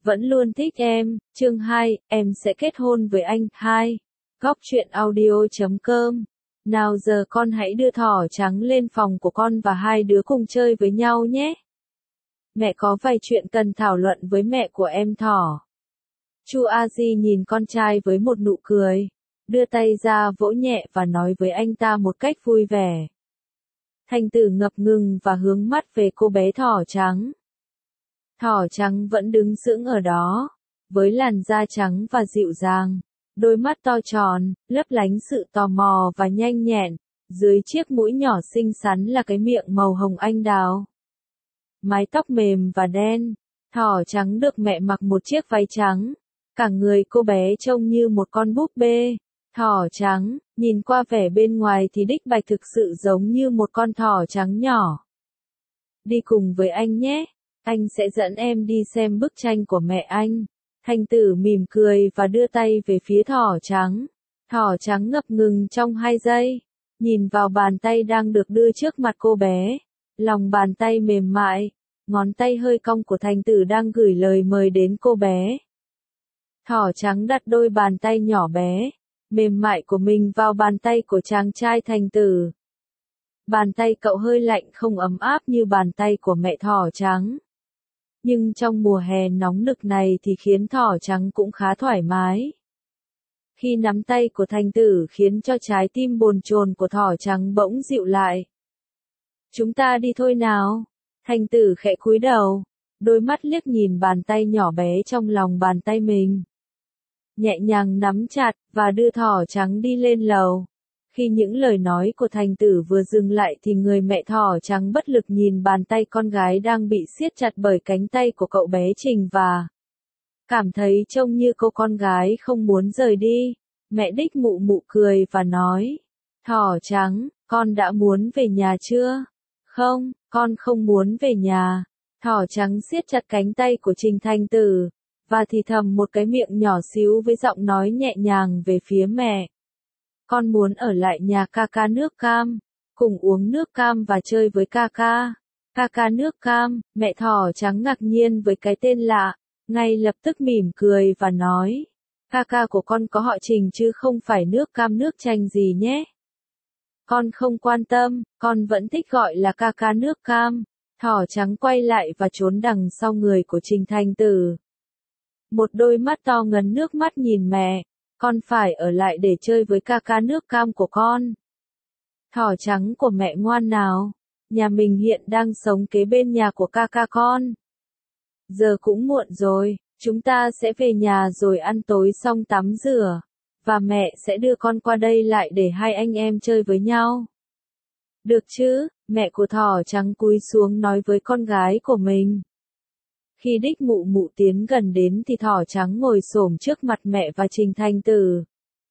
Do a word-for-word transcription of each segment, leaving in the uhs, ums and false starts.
vẫn luôn thích em. Chương hai, em sẽ kết hôn với anh. hai. Góc truyện audio chấm com. Nào giờ con hãy đưa thỏ trắng lên phòng của con và hai đứa cùng chơi với nhau nhé. Mẹ có vài chuyện cần thảo luận với mẹ của em thỏ. Chu A Di nhìn con trai với một nụ cười, đưa tay ra vỗ nhẹ và nói với anh ta một cách vui vẻ. Thành Tử ngập ngừng và hướng mắt về cô bé thỏ trắng. Thỏ trắng vẫn đứng sững ở đó, với làn da trắng và dịu dàng, đôi mắt to tròn, lấp lánh sự tò mò và nhanh nhẹn, dưới chiếc mũi nhỏ xinh xắn là cái miệng màu hồng anh đào. Mái tóc mềm và đen, thỏ trắng được mẹ mặc một chiếc váy trắng, cả người cô bé trông như một con búp bê. Thỏ trắng, nhìn qua vẻ bên ngoài thì đích bạch thực sự giống như một con thỏ trắng nhỏ. Đi cùng với anh nhé, anh sẽ dẫn em đi xem bức tranh của mẹ anh. Thành Tử mỉm cười và đưa tay về phía thỏ trắng. Thỏ trắng ngập ngừng trong hai giây, nhìn vào bàn tay đang được đưa trước mặt cô bé. Lòng bàn tay mềm mại, ngón tay hơi cong của Thành Tử đang gửi lời mời đến cô bé. Thỏ trắng đặt đôi bàn tay nhỏ bé, mềm mại của mình vào bàn tay của chàng trai Thành Tử. Bàn tay cậu hơi lạnh không ấm áp như bàn tay của mẹ thỏ trắng. Nhưng trong mùa hè nóng nực này thì khiến thỏ trắng cũng khá thoải mái. Khi nắm tay của Thành Tử khiến cho trái tim bồn chồn của thỏ trắng bỗng dịu lại. Chúng ta đi thôi nào. Thành Tử khẽ cúi đầu, đôi mắt liếc nhìn bàn tay nhỏ bé trong lòng bàn tay mình. Nhẹ nhàng nắm chặt, và đưa thỏ trắng đi lên lầu. Khi những lời nói của Thành Tử vừa dừng lại thì người mẹ thỏ trắng bất lực nhìn bàn tay con gái đang bị siết chặt bởi cánh tay của cậu bé Trình và cảm thấy trông như cô con gái không muốn rời đi. Mẹ đích Mụ Mụ cười và nói, thỏ trắng, con đã muốn về nhà chưa? Không, con không muốn về nhà. Thỏ trắng siết chặt cánh tay của Trình Thành Tử, và thì thầm một cái miệng nhỏ xíu với giọng nói nhẹ nhàng về phía mẹ. Con muốn ở lại nhà ca ca nước cam, cùng uống nước cam và chơi với ca ca. Ca ca nước cam, mẹ thỏ trắng ngạc nhiên với cái tên lạ, ngay lập tức mỉm cười và nói, ca ca của con có họ Trình chứ không phải nước cam nước chanh gì nhé. Con không quan tâm, con vẫn thích gọi là ca ca nước cam. Thỏ trắng quay lại và trốn đằng sau người của Trình Thành Tử. Một đôi mắt to ngấn nước mắt nhìn mẹ, con phải ở lại để chơi với ca ca nước cam của con. Thỏ trắng của mẹ ngoan nào, nhà mình hiện đang sống kế bên nhà của ca ca con. Giờ cũng muộn rồi, chúng ta sẽ về nhà rồi ăn tối xong tắm rửa, và mẹ sẽ đưa con qua đây lại để hai anh em chơi với nhau. Được chứ, mẹ của thỏ trắng cúi xuống nói với con gái của mình. Khi đích Mụ Mụ tiến gần đến thì thỏ trắng ngồi xổm trước mặt mẹ và Trình Thành Tử.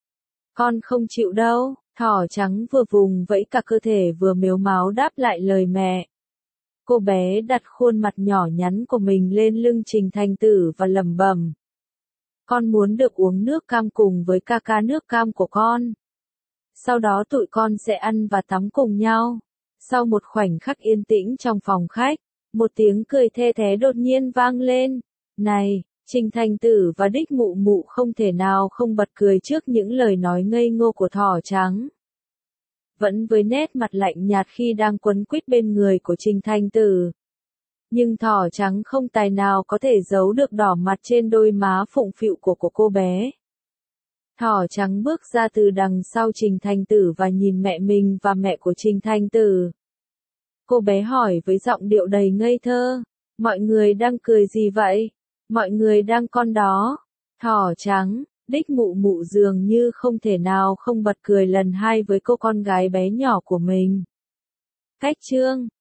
Con không chịu đâu, thỏ trắng vừa vùng vẫy cả cơ thể vừa mếu máo đáp lại lời mẹ. Cô bé đặt khuôn mặt nhỏ nhắn của mình lên lưng Trình Thành Tử và lẩm bẩm. Con muốn được uống nước cam cùng với ca ca nước cam của con. Sau đó tụi con sẽ ăn và tắm cùng nhau. Sau một khoảnh khắc yên tĩnh trong phòng khách, một tiếng cười the thé đột nhiên vang lên. Này, Trình Thành Tử và đích Mụ Mụ không thể nào không bật cười trước những lời nói ngây ngô của thỏ trắng. Vẫn với nét mặt lạnh nhạt khi đang quấn quýt bên người của Trình Thành Tử. Nhưng thỏ trắng không tài nào có thể giấu được đỏ mặt trên đôi má phụng phịu của, của cô bé. Thỏ trắng bước ra từ đằng sau Trình Thành Tử và nhìn mẹ mình và mẹ của Trình Thành Tử. Cô bé hỏi với giọng điệu đầy ngây thơ, mọi người đang cười gì vậy? Mọi người đang con đó. Thỏ trắng, đích Mụ Mụ dường như không thể nào không bật cười lần hai với cô con gái bé nhỏ của mình. Cách chương